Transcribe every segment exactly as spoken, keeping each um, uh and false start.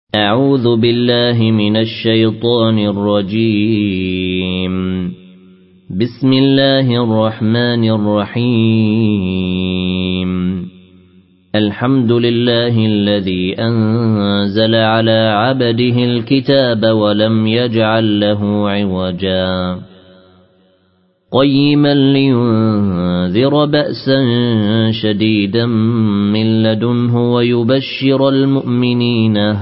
أعوذ بالله من الشيطان الرجيم. بسم الله الرحمن الرحيم. الحمد لله الذي أنزل على عبده الكتاب ولم يجعل له عوجا قيما لينذر بأسا شديدا من لدنه ويبشر المؤمنين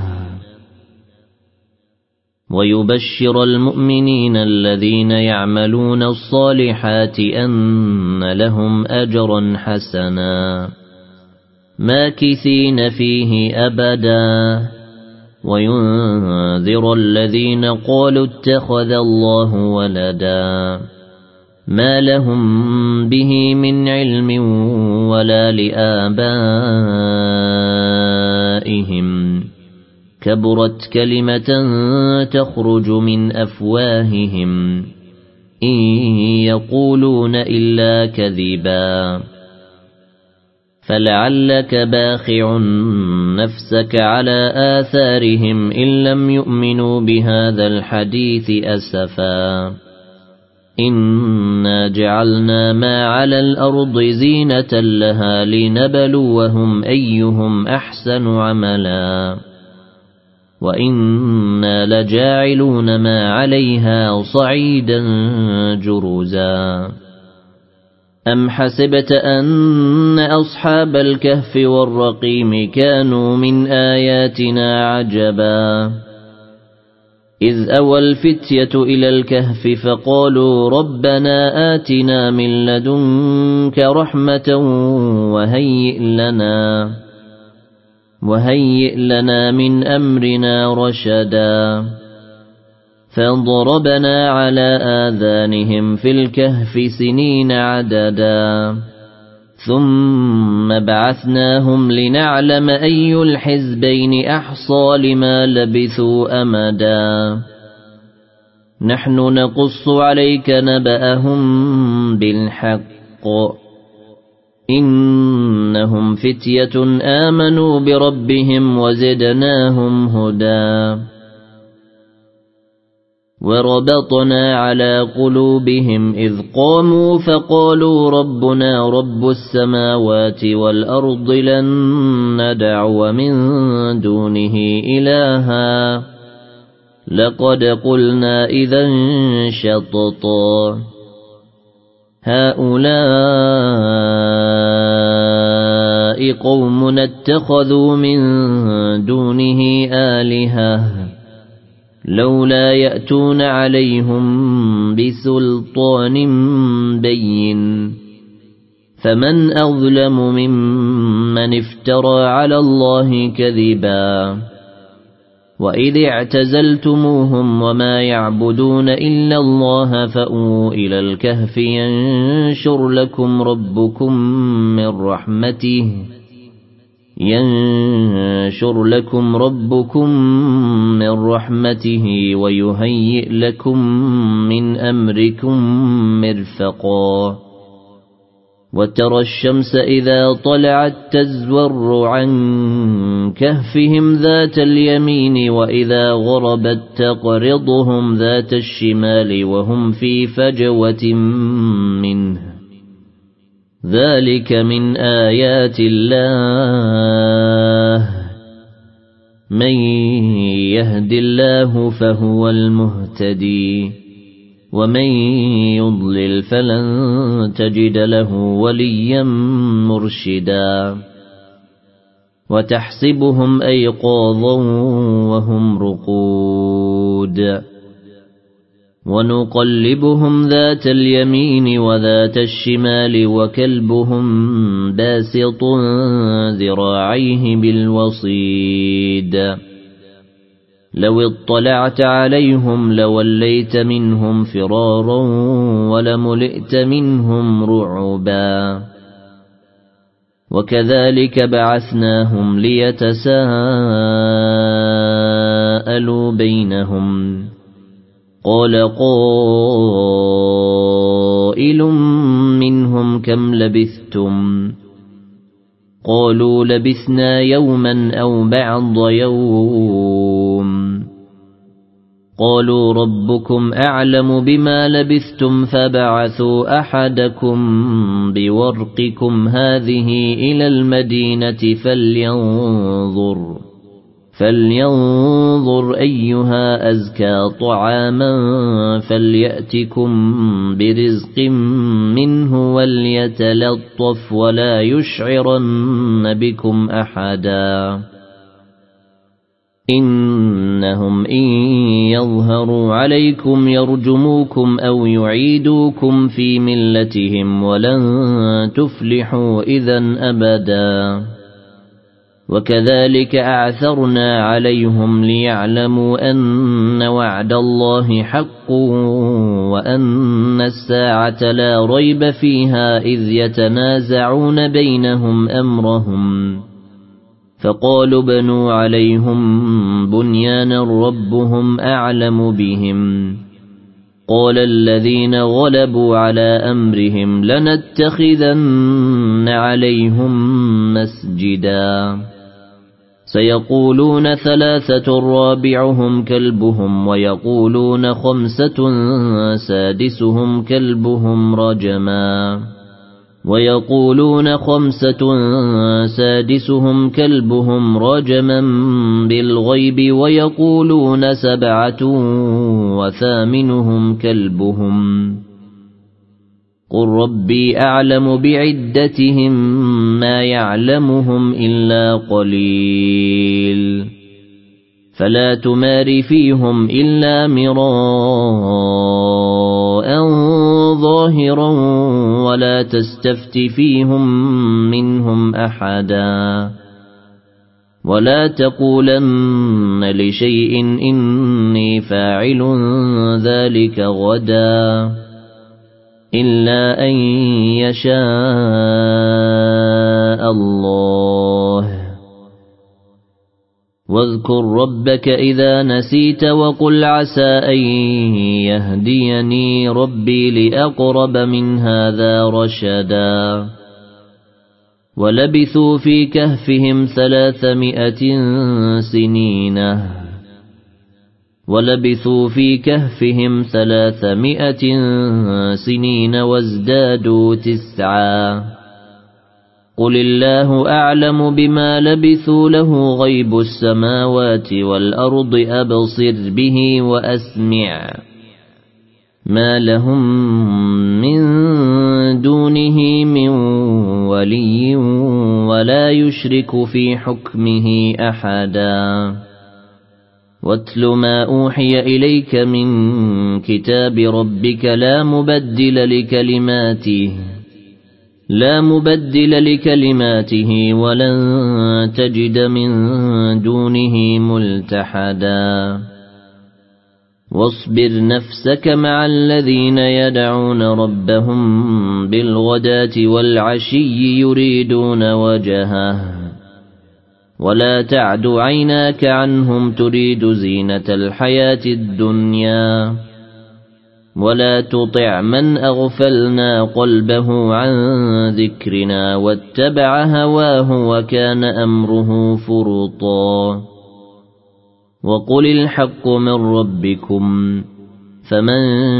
ويبشر المؤمنين الذين يعملون الصالحات أن لهم أجرا حسنا ماكثين فيه أبدا وينذر الذين قالوا اتخذ الله ولدا ما لهم به من علم ولا لآبائهم كبرت كلمة تخرج من أفواههم إن يقولون إلا كذبا فلعلك باخع نفسك على آثارهم إن لم يؤمنوا بهذا الحديث أسفا إنا جعلنا ما على الأرض زينة لها لنبلوهم أيهم أحسن عملا وإنا لجاعلون ما عليها صعيدا جرزا أم حسبت أن أصحاب الكهف والرقيم كانوا من آياتنا عجبا إذ أوى الفتية إلى الكهف فقالوا ربنا آتنا من لدنك رحمة وهيئ لنا وهيئ لنا من أمرنا رشدا فضربنا على آذانهم في الكهف سنين عددا ثم بعثناهم لنعلم أي الحزبين أحصى لما لبثوا أمدا نحن نقص عليك نبأهم بالحق إنهم فتية آمنوا بربهم وزدناهم هدى وربطنا على قلوبهم إذ قاموا فقالوا ربنا رب السماوات والأرض لن ندعو من دونه إلها لقد قلنا إذا شططا هؤلاء قوم اتخذوا من دونه آلهة لولا يأتون عليهم بسلطان بين فمن أظلم ممن افترى على الله كذبا وإذ اعتزلتموهم وما يعبدون إلا الله فأووا إلى الكهف ينشر لكم ربكم من رحمته ينشر لكم ربكم من رحمته ويهيئ لكم من أمركم مرفقا وترى الشمس إذا طلعت تزور عن كهفهم ذات اليمين وإذا غربت تقرضهم ذات الشمال وهم في فجوة منه ذلك من آيات الله من يهد الله فهو المهتدي ومن يضلل فلن تجد له وليا مرشدا وتحسبهم أيقاظا وهم رقود ونقلبهم ذات اليمين وذات الشمال وكلبهم باسط ذراعيه بالوصيد لو اطلعت عليهم لوليت منهم فرارا ولملئت منهم رعبا وكذلك بعثناهم ليتساءلوا بينهم قال قائل منهم كم لبثتم قالوا لبثنا يوما أو بعض يوم قالوا ربكم أعلم بما لبثتم فبعثوا أحدكم بورقكم هذه إلى المدينة فلينظر فلينظر أيها أزكى طعاما فليأتكم برزق منه وليتلطف ولا يشعرن بكم أحدا إنهم إن يظهروا عليكم يرجموكم أو يعيدوكم في ملتهم ولن تفلحوا إذن أبدا وكذلك أعثرنا عليهم ليعلموا أن وعد الله حق وأن الساعة لا ريب فيها إذ يتنازعون بينهم أمرهم فقالوا بنوا عليهم بنيانا ربهم أعلم بهم قال الذين غلبوا على أمرهم لنتخذن عليهم مسجدا سيقولون ثلاثة رابعهم كلبهم ويقولون خمسة سادسهم كلبهم رجما ويقولون خمسة سادسهم كلبهم رجما بالغيب ويقولون سبعة وثامنهم كلبهم قل ربي أعلم بعدتهم ما يعلمهم إلا قليل فلا تمار فيهم إلا مراء ظاهرا ولا تستفت فيهم منهم أحدا ولا تقولن لشيء إني فاعل ذلك غدا إلا أن يشاء الله واذكر ربك إذا نسيت وقل عسى أن يهديني ربي لأقرب من هذا رشدا ولبثوا في كهفهم ثلاثمائة سنين ولبثوا في كهفهم ثلاثمائة سنين وازدادوا تسعا قل الله أعلم بما لبثوا له غيب السماوات والأرض أبصر به وأسمع ما لهم من دونه من ولي ولا يشرك في حكمه أحدا واتل ما أوحي إليك من كتاب ربك لا مبدل لكلماته لا مبدل لكلماته ولن تجد من دونه ملتحدا واصبر نفسك مع الذين يدعون ربهم بالغداة والعشي يريدون وجهه ولا تعد عيناك عنهم تريد زينة الحياة الدنيا ولا تطع من أغفلنا قلبه عن ذكرنا واتبع هواه وكان أمره فرطا وقل الحق من ربكم فمن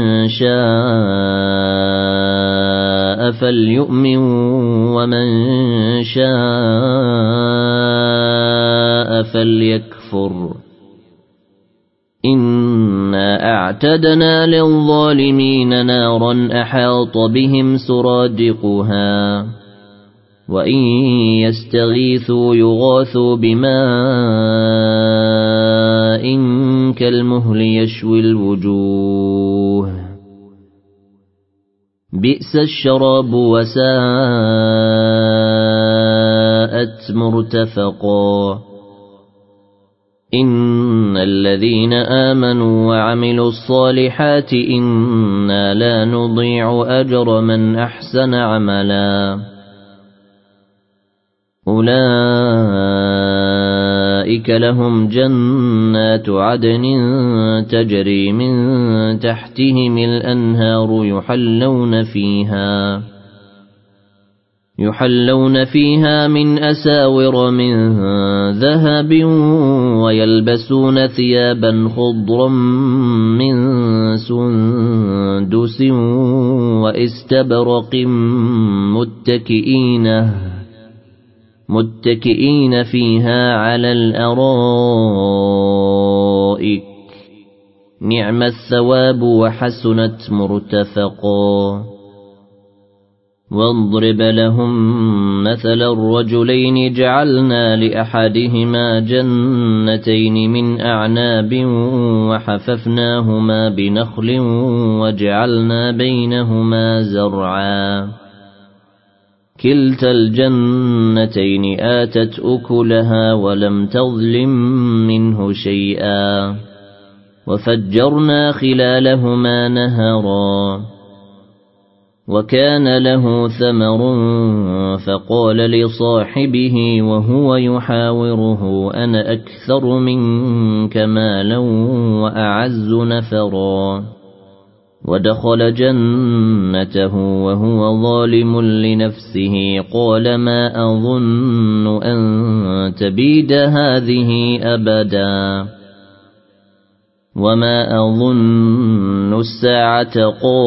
شاء فليؤمن ومن شاء فليكفر إنا أعتدنا للظالمين نارا أحاط بهم سرادقها وإن يستغيثوا يغاثوا بماء كالمهل يشوي الوجوه بئس الشراب وساءت مرتفقا إن الذين آمنوا وعملوا الصالحات إنا لا نضيع أجر من أحسن عملا أولئك لهم جنات عدن تجري من تحتهم الأنهار يحلون فيها يحلون فيها من أساور من ذهب ويلبسون ثيابا خضرا من سندس وإستبرق متكئين متكئين فيها على الأرائك نعم الثواب وحسنت مرتفقا واضرب لهم مثل الرجلين جعلنا لأحدهما جنتين من أعناب وحففناهما بنخل وجعلنا بينهما زرعا كلتا الجنتين آتت أكلها ولم تظلم منه شيئا وفجرنا خلالهما نهرا وكان له ثمر فقال لصاحبه وهو يحاوره أنا أكثر منك مالا وأعز نفرا ودخل جنته وهو ظالم لنفسه قال ما أظن أن تبيد هذه أبدا وما أظن الساعة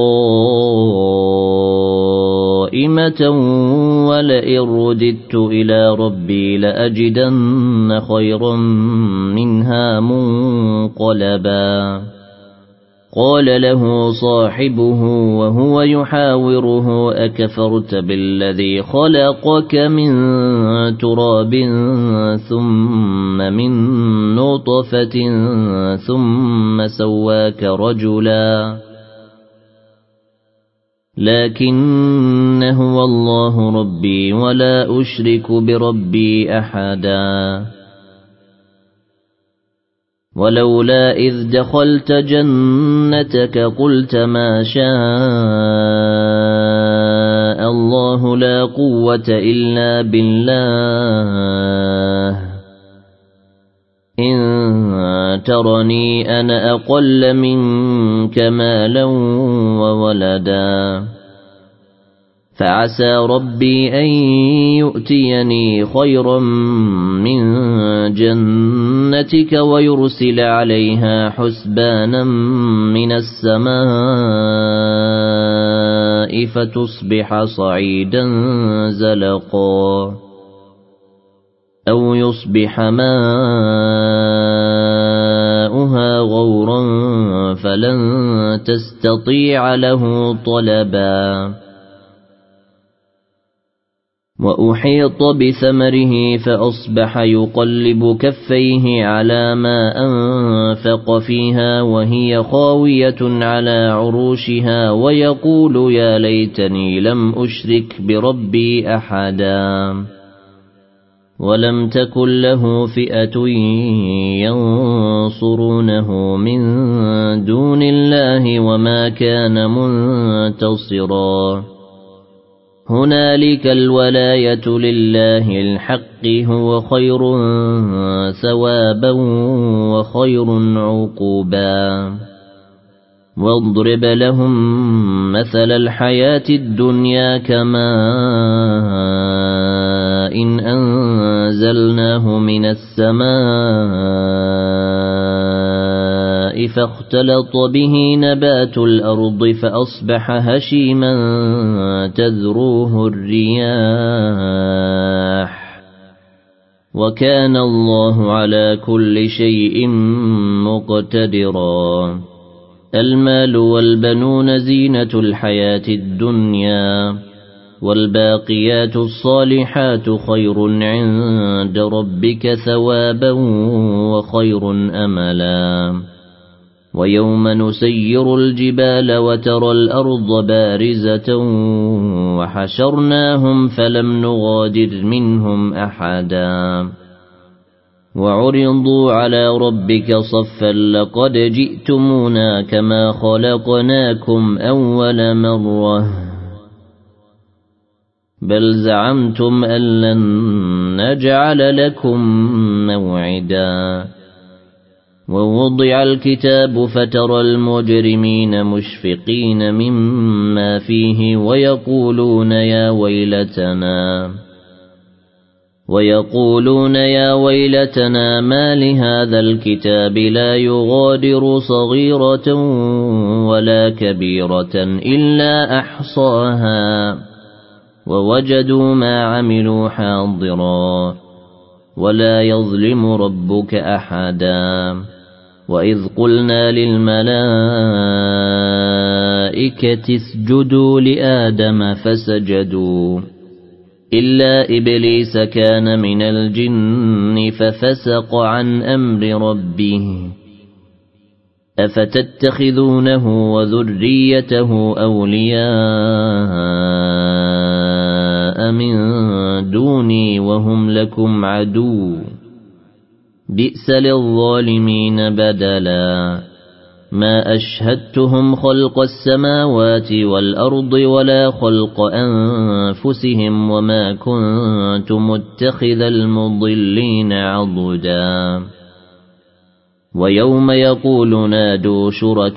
قائمة ولئن رددت إلى ربي لأجدن خيرا منها منقلبا قال له صاحبه وهو يحاوره أكفرت بالذي خلقك من تراب ثم من نطفة ثم سواك رجلا لكن هو الله ربي ولا أشرك بربي أحدا ولولا إذ دخلت جنتك قلت ما شاء الله لا قوة إلا بالله إن ترني أنا أقل منك مالا وولدا فعسى ربي أن يؤتيني خيرا من جنتك ويرسل عليها حسبانا من السماء فتصبح صعيدا زلقا أو يصبح ماؤها غورا فلن تستطيع له طلبا وأحيط بثمره فأصبح يقلب كفيه على ما أنفق فيها وهي خاوية على عروشها ويقول يا ليتني لم أشرك بربي أحدا ولم تكن له فئة ينصرونه من دون الله وما كان منتصرا هنالك الولاية لله الحق هو خير ثوابا وخير عقوبا واضرب لهم مثل الحياة الدنيا كماء إن أنزلناه من السماء فاختلط به نبات الأرض فأصبح هشيما تذروه الرياح وكان الله على كل شيء مقتدرا المال والبنون زينة الحياة الدنيا والباقيات الصالحات خير عند ربك ثوابا وخير أملا ويوم نسير الجبال وترى الأرض بارزة وحشرناهم فلم نغادر منهم أحدا وعرضوا على ربك صفا لقد جئتمونا كما خلقناكم أول مرة بل زعمتم أن لن نجعل لكم موعدا ووضع الكتاب فترى المجرمين مشفقين مما فيه ويقولون يا ويلتنا ويقولون يا ويلتنا ما لهذا الكتاب لا يغادر صغيرة ولا كبيرة إلا أحصاها ووجدوا ما عملوا حاضرا ولا يظلم ربك أحدا وإذ قلنا للملائكة اسجدوا لآدم فسجدوا إلا إبليس كان من الجن ففسق عن أمر ربه أفتتخذونه وذريته أولياء من دوني وهم لكم عدو بئس للظالمين بدلا ما أشهدتهم خلق السماوات والأرض ولا خلق أنفسهم وما كنت متخذ المضلين عضدا ويوم يقول نادوا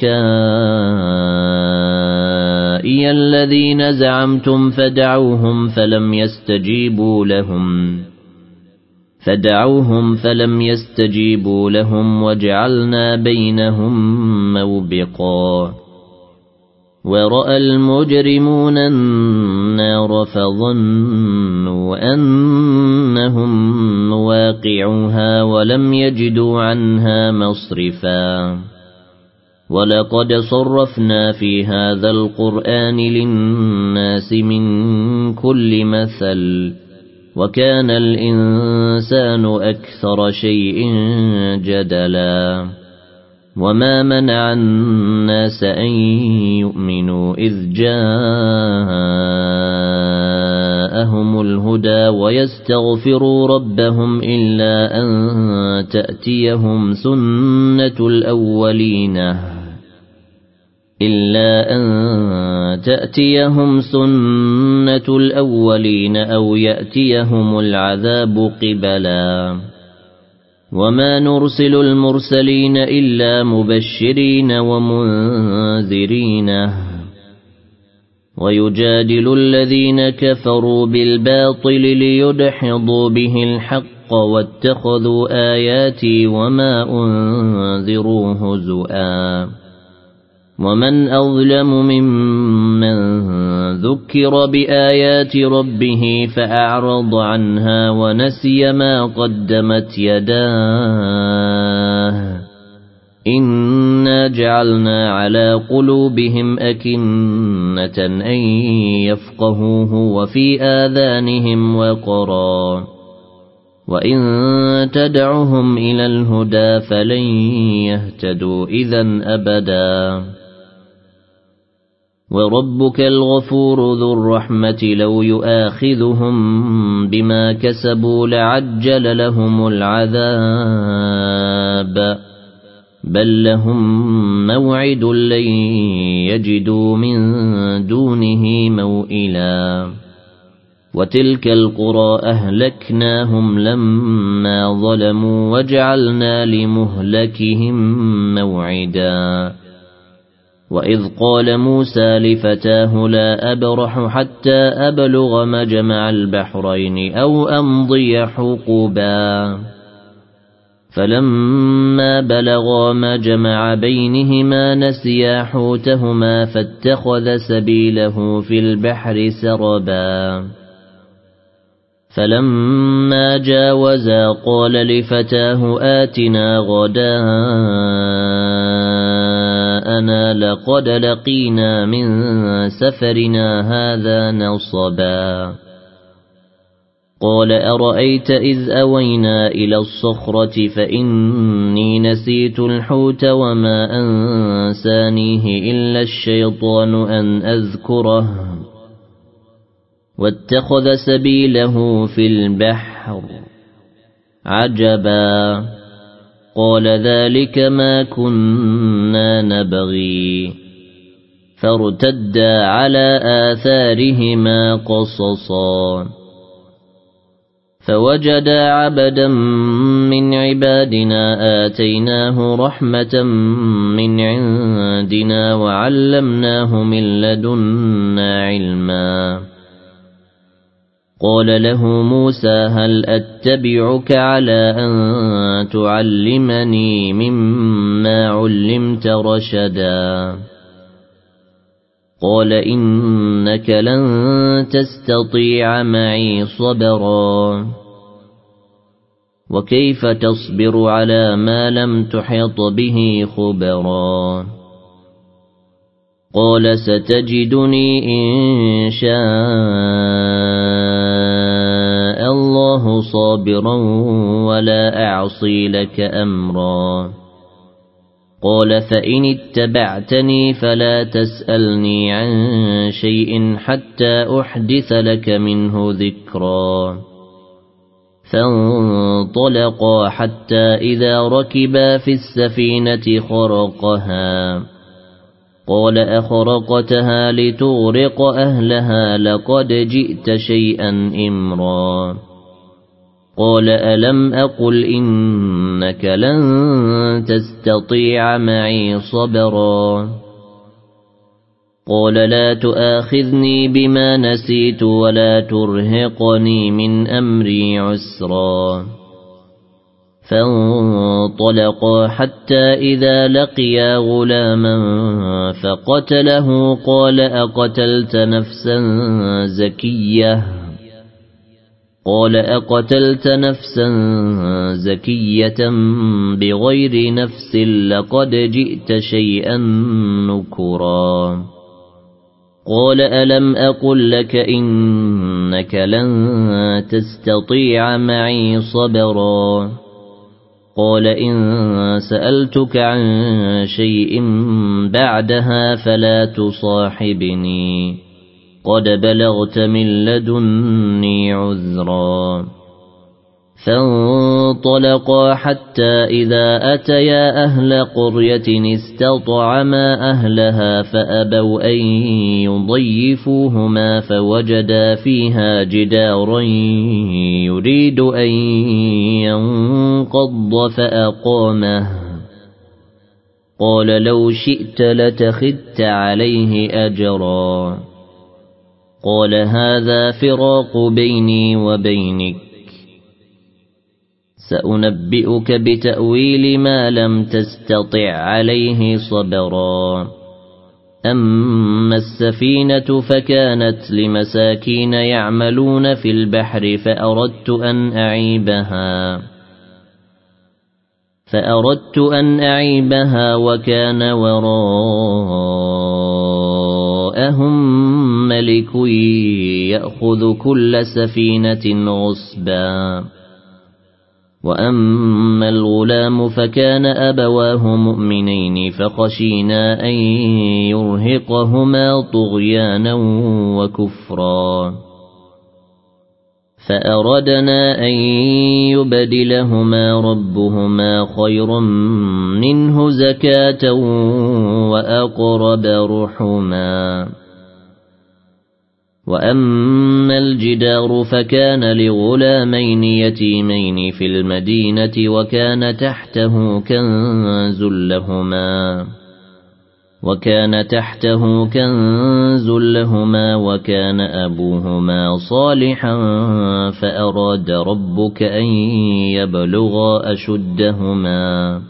شركائي الذين زعمتم فدعوهم فلم يستجيبوا لهم فدعوهم فلم يستجيبوا لهم وجعلنا بينهم موبقا ورأى المجرمون النار فظنوا أنهم مواقعوها ولم يجدوا عنها مصرفا ولقد صرفنا في هذا القرآن للناس من كل مثل وكان الإنسان أكثر شيء جدلا وما منع الناس أن يؤمنوا إذ جاءهم الهدى ويستغفروا ربهم إلا أن تأتيهم سنة الأولين إلا أن تأتيهم سنة الأولين أو يأتيهم العذاب قبلا وما نرسل المرسلين إلا مبشرين ومنذرين ويجادل الذين كفروا بالباطل ليدحضوا به الحق واتخذوا آياتي وما أنذروا هزؤا ومن أظلم ممن ذكر بآيات ربه فأعرض عنها ونسي ما قدمت يداه إنا جعلنا على قلوبهم أكنة أن يفقهوه وفي آذانهم وقرا وإن تدعهم إلى الهدى فلن يهتدوا إذن أبدا وربك الغفور ذو الرحمة لو يؤاخذهم بما كسبوا لعجل لهم العذاب بل لهم موعد لن يجدوا من دونه موئلا وتلك القرى أهلكناهم لما ظلموا وجعلنا لمهلكهم موعدا وإذ قال موسى لفتاه لا أبرح حتى أبلغ مجمع البحرين أو أمضي حقبا فلما بلغا مجمع بينهما نسيا حوتهما فاتخذ سبيله في البحر سربا فلما جاوزا قال لفتاه آتنا غداءنا لقد لقينا من سفرنا هذا نصبا قال أرأيت إذ أوينا إلى الصخرة فإني نسيت الحوت وما أنسانيه إلا الشيطان أن أذكره واتخذ سبيله في البحر عجبا قال ذلك ما كنا نبغي فارتدا على آثارهما قصصا فوجدا عبدا من عبادنا آتيناه رحمة من عندنا وعلمناه من لدنا علما قال له موسى هل أتبعك على أن تعلمني مما علمت رشدا قال إنك لن تستطيع معي صبرا وكيف تصبر على ما لم تحط به خبرا قال ستجدني إن شاء الله صابرا ولا أعصي لك أمرا قال فإن اتبعتني فلا تسألني عن شيء حتى أحدث لك منه ذكرا فانطلقا حتى إذا ركبا في السفينة خرقها قال أخرقتها لتغرق أهلها لقد جئت شيئا إمرا قال ألم أقل إنك لن تستطيع معي صبرا قال لا تؤاخذني بما نسيت ولا ترهقني من أمري عسرا فانطلقا حتى إذا لقيا غلاما فقتله قال أقتلت نفسا زكية قال أقتلت نفسا زكية بغير نفس لقد جئت شيئا نكرا قال ألم أقل لك إنك لن تستطيع معي صبرا قال إن سألتك عن شيء بعدها فلا تصاحبني قد بلغت من لدني عذرا فانطلقا حتى إذا أتيا أهل قرية استطعما أهلها فأبوا أن يضيفوهما فوجدا فيها جدارا يريد أن ينقض فأقامه قال لو شئت لتخذت عليه أجرا قال هذا فراق بيني وبينك سأنبئك بتأويل ما لم تستطع عليه صبرا أما السفينة فكانت لمساكين يعملون في البحر فأردت أن أعيبها فأردت أن أعيبها وكان وراءهم ملك يأخذ كل سفينة غصبا وأما الغلام فكان أبواه مؤمنين فخشينا أن يرهقهما طغيانا وكفرا فأردنا أن يبدلهما ربهما خيرا منه زكاة وأقرب رحما وأما الجدار فكان لغلامين يتيمين في المدينة وكان تحته كنز لهما وكان تحته كنز لهما وكان أبوهما صالحا فأراد ربك أن يبلغا أشدهما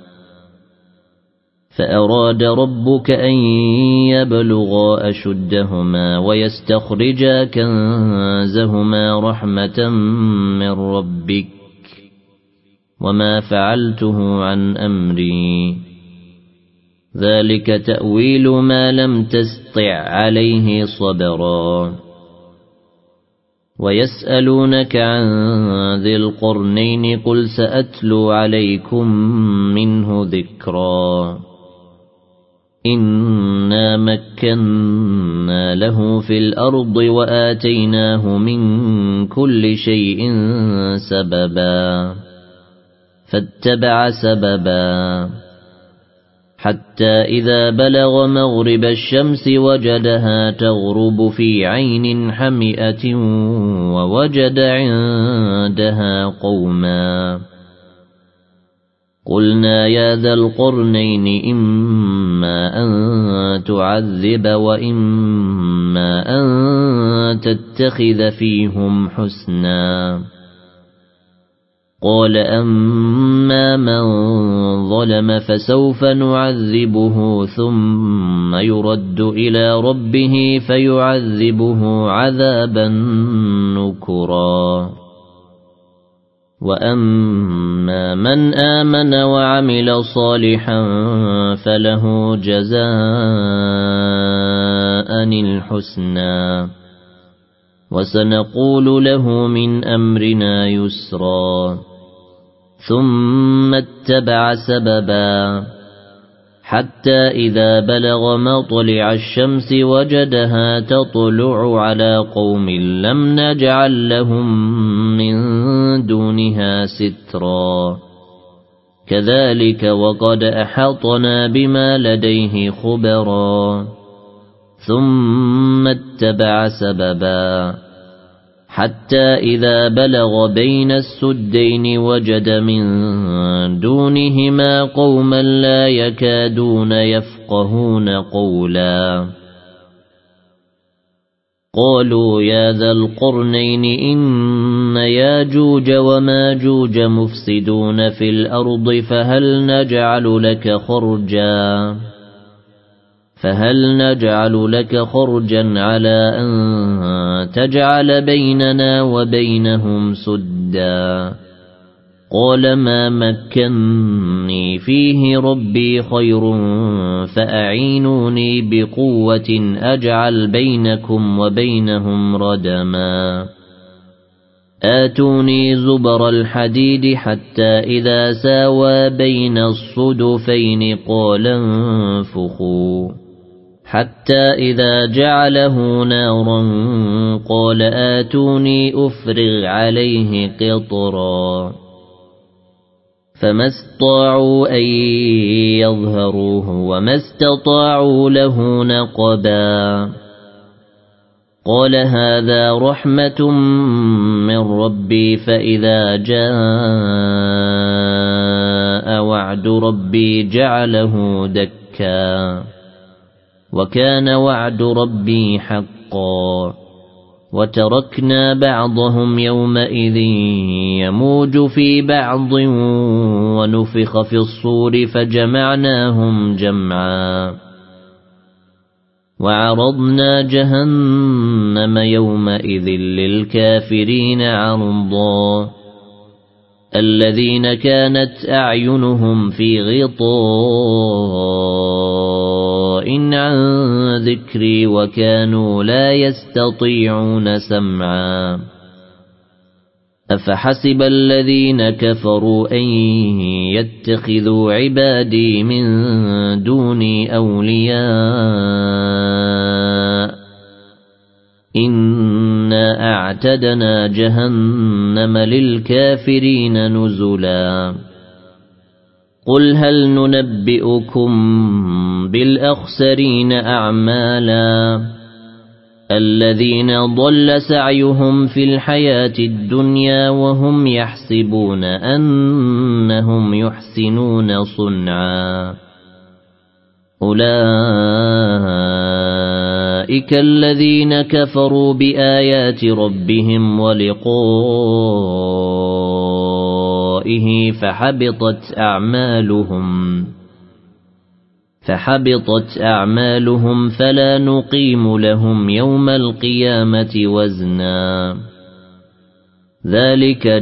فأراد ربك أن يبلغا أشدهما ويستخرجا كنزهما رحمة من ربك وما فعلته عن أمري ذلك تأويل ما لم تستطع عليه صبرا ويسألونك عن ذي القرنين قل سأتلو عليكم منه ذكرا إنا مكنا له في الأرض وآتيناه من كل شيء سببا فاتبع سببا حتى إذا بلغ مغرب الشمس وجدها تغرب في عين حمئة ووجد عندها قوما قلنا يا ذا القرنين إما أن تعذب وإما أن تتخذ فيهم حسنا قال أما من ظلم فسوف نعذبه ثم يرد إلى ربه فيعذبه عذابا نكرا وأما من آمن وعمل صالحا فله جزاء الحسنى وسنقول له من أمرنا يسرا ثم اتبع سببا حتى إذا بلغ مطلع الشمس وجدها تطلع على قوم لم نجعل لهم من دونها سترا كذلك وقد أحطنا بما لديه خبرا ثم اتبع سببا حتى إذا بلغ بين السدين وجد من دونهما قوما لا يكادون يفقهون قولا قالوا يا ذا القرنين إن ياجوج وماجوج مفسدون في الأرض فهل نجعل لك خرجا فهل نجعل لك خرجا على أن تجعل بيننا وبينهم سدا قال ما مكنني فيه ربي خير فأعينوني بقوة أجعل بينكم وبينهم ردما آتوني زبر الحديد حتى إذا ساوى بين الصدفين قال انفخوا حتى إذا جعله نارا قال آتوني أفرغ عليه قطرا فما استطاعوا أن يظهروه وما استطاعوا له نقبا قال هذا رحمة من ربي فإذا جاء وعد ربي جعله دكا وكان وعد ربي حقا وتركنا بعضهم يومئذ يموج في بعض ونفخ في الصور فجمعناهم جمعا وعرضنا جهنم يومئذ للكافرين عرضا الذين كانت أعينهم في غطاء عن ذكري وكانوا لا يستطيعون سمعا أفحسب الذين كفروا أن يتخذوا عبادي من دوني أولياء إنا أعتدنا جهنم للكافرين نزلا قل هل ننبئكم بالأخسرين أعمالا الذين ضل سعيهم في الحياة الدنيا وهم يحسبون أنهم يحسنون صنعا أولئك الذين كفروا بآيات ربهم ولقائه فحبطت أعمالهم فحبطت أعمالهم فلا نقيم لهم يوم القيامة وزنا ذلك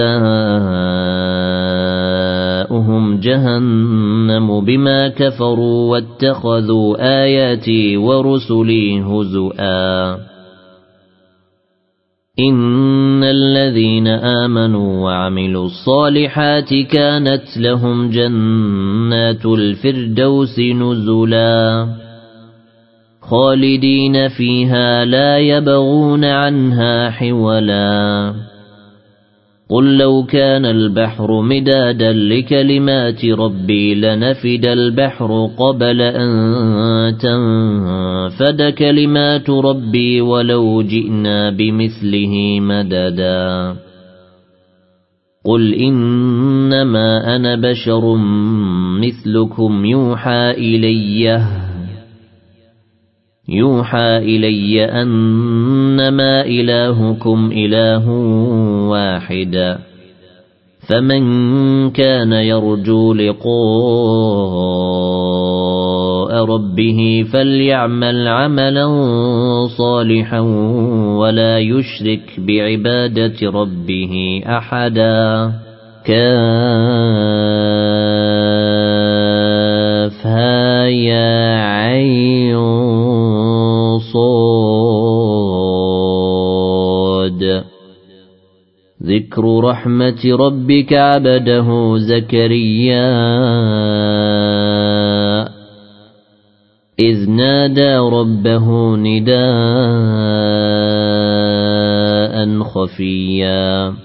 جزاؤهم جهنم بما كفروا واتخذوا آياتي ورسلي هزؤا إن الذين آمنوا وعملوا الصالحات كانت لهم جنات الفردوس نزلا خالدين فيها لا يبغون عنها حولا قل لو كان البحر مدادا لكلمات ربي لنفد البحر قبل أن تنفد كلمات ربي ولو جئنا بمثله مددا قل إنما أنا بشر مثلكم يوحى إلي يوحى إلي أنما إلهكم إله واحد فمن كان يرجو لقاء ربه فليعمل عملا صالحا ولا يشرك بعبادة ربه أحدا كافها يا عين صاد ذكر رحمة ربك عبده زكريا إذ نادى ربه نداء خفيا